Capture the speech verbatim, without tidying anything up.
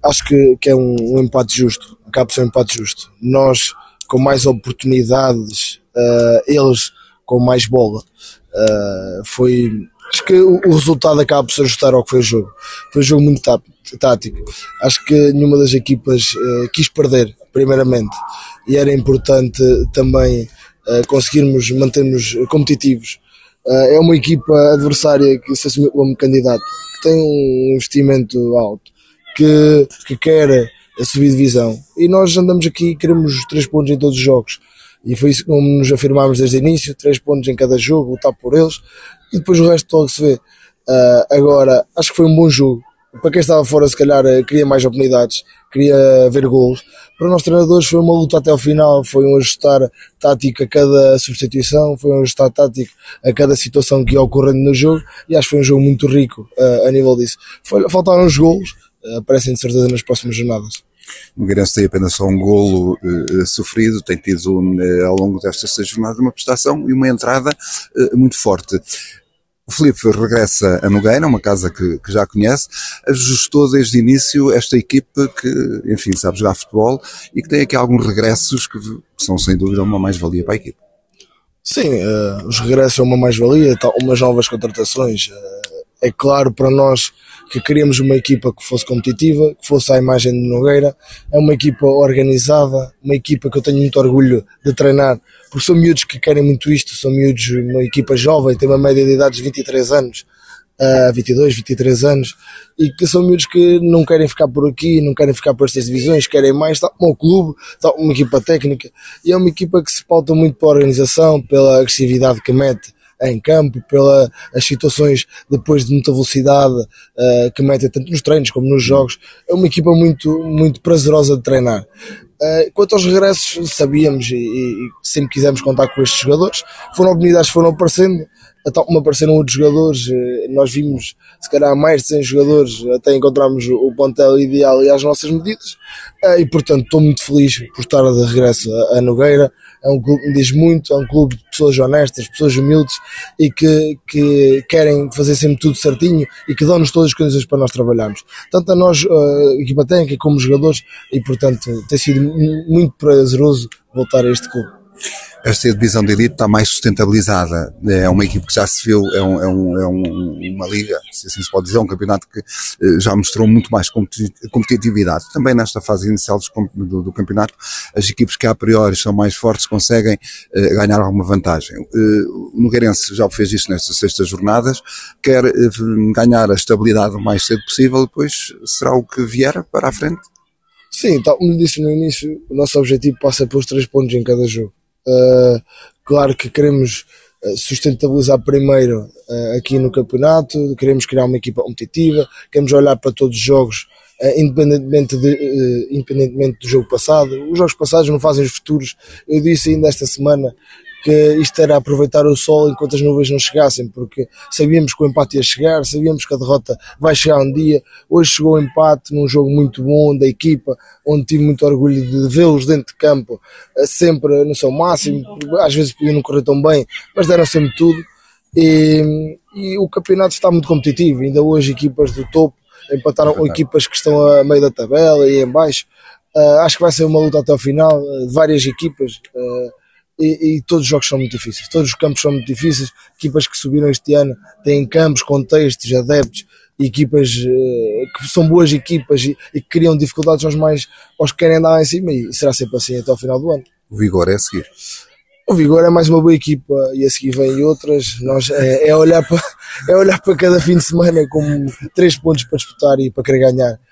acho que, que é um, um empate justo, acaba por ser um empate justo. Nós com mais oportunidades, uh, eles com mais bola. Uh, foi, acho que o, o resultado acaba por se ajustar ao que foi o jogo. Foi um jogo muito tá, tático. Acho que nenhuma das equipas uh, quis perder, primeiramente, e era importante também uh, conseguirmos manter-nos competitivos. Uh, é uma equipa adversária que se assumiu como candidato, que tem um investimento alto, que, que quer subir divisão, e nós andamos aqui e queremos os três pontos em todos os jogos, e foi isso como nos afirmámos desde o início: três pontos em cada jogo, lutar por eles, e depois o resto logo se vê. Uh, agora, acho que foi um bom jogo. Para quem estava fora, se calhar queria mais oportunidades, queria ver golos. Para nós treinadores foi uma luta até ao final, foi um ajustar tático a cada substituição, foi um ajustar tático a cada situação que ia ocorrendo no jogo, e acho que foi um jogo muito rico uh, a nível disso. Foi, faltaram os golos, uh, aparecem de certeza nas próximas jornadas. O Moreirense tem apenas só um golo uh, sofrido, tem tido uh, ao longo destas seis jornadas uma prestação e uma entrada uh, muito forte. O Filipe regressa a Nogueira, uma casa que, que já conhece, ajustou desde o início esta equipe que, enfim, sabe jogar futebol e que tem aqui alguns regressos que são sem dúvida uma mais-valia para a equipe. Sim, uh, os regressos são uma mais-valia, tá, umas novas contratações. Uh, é claro para nós que queríamos uma equipa que fosse competitiva, que fosse à imagem de Nogueira. É uma equipa organizada, uma equipa que eu tenho muito orgulho de treinar, porque são miúdos que querem muito isto, são miúdos, uma equipa jovem, tem uma média de idade de vinte e três anos, uh, vinte e dois, vinte e três anos, e que são miúdos que não querem ficar por aqui, não querem ficar por estas divisões, querem mais, tal como o clube, tal uma equipa técnica, e é uma equipa que se pauta muito pela organização, pela agressividade que mete em campo, pelas situações depois de muita velocidade uh, que metem tanto nos treinos como nos jogos. É uma equipa muito, muito prazerosa de treinar. Uh, quanto aos regressos, sabíamos e, e sempre quisemos contar com estes jogadores. Foram oportunidades que foram aparecendo, tal como apareceram outros jogadores. Uh, nós vimos, se calhar, mais de cem jogadores até encontrarmos o plantel ideal e às nossas medidas. Uh, e, portanto, estou muito feliz por estar de regresso a, a Nogueira. É um clube que me diz muito, é um clube de pessoas honestas, pessoas humildes e que, que querem fazer sempre tudo certinho e que dão-nos todas as condições para nós trabalharmos. Tanto a nós, a equipa técnica, como os jogadores, e portanto tem sido muito prazeroso voltar a este clube. Esta divisão de elite está mais sustentabilizada, é uma equipe que já se viu, é, um, é, um, é um, uma liga, se assim se pode dizer, um campeonato que já mostrou muito mais competitividade. Também nesta fase inicial do, do campeonato, as equipes que a priori são mais fortes conseguem uh, ganhar alguma vantagem. Uh, o Nogueirense já fez isso nestas sextas jornadas, quer uh, ganhar a estabilidade o mais cedo possível, depois será o que vier para a frente. Sim, tal como disse no início, o nosso objetivo passa pelos três pontos em cada jogo. Uh, claro que queremos uh, sustentabilizar primeiro uh, aqui no campeonato, queremos criar uma equipa competitiva, queremos olhar para todos os jogos uh, independentemente, de, uh, independentemente do jogo passado. Os jogos passados não fazem os futuros. Eu disse ainda esta semana que isto era aproveitar o sol enquanto as nuvens não chegassem, porque sabíamos que o empate ia chegar, sabíamos que a derrota vai chegar um dia. Hoje chegou o empate num jogo muito bom da equipa, onde tive muito orgulho de vê-los dentro de campo, sempre no seu máximo. Às vezes podiam não correr tão bem, mas deram sempre tudo, e, e o campeonato está muito competitivo. Ainda hoje equipas do topo empataram com equipas que estão a meio da tabela e em baixo. Uh, acho que vai ser uma luta até ao final, uh, várias equipas, uh, E, e todos os jogos são muito difíceis, todos os campos são muito difíceis. Equipas que subiram este ano têm campos, contextos, adeptos, equipas uh, que são boas equipas e, e que criam dificuldades aos mais aos que querem andar lá em cima, e será sempre assim até ao final do ano. O Vigor é a seguir. O Vigor é mais uma boa equipa e a seguir vêm outras. Nós, é, é, olhar para, é olhar para cada fim de semana com três pontos para disputar e para querer ganhar.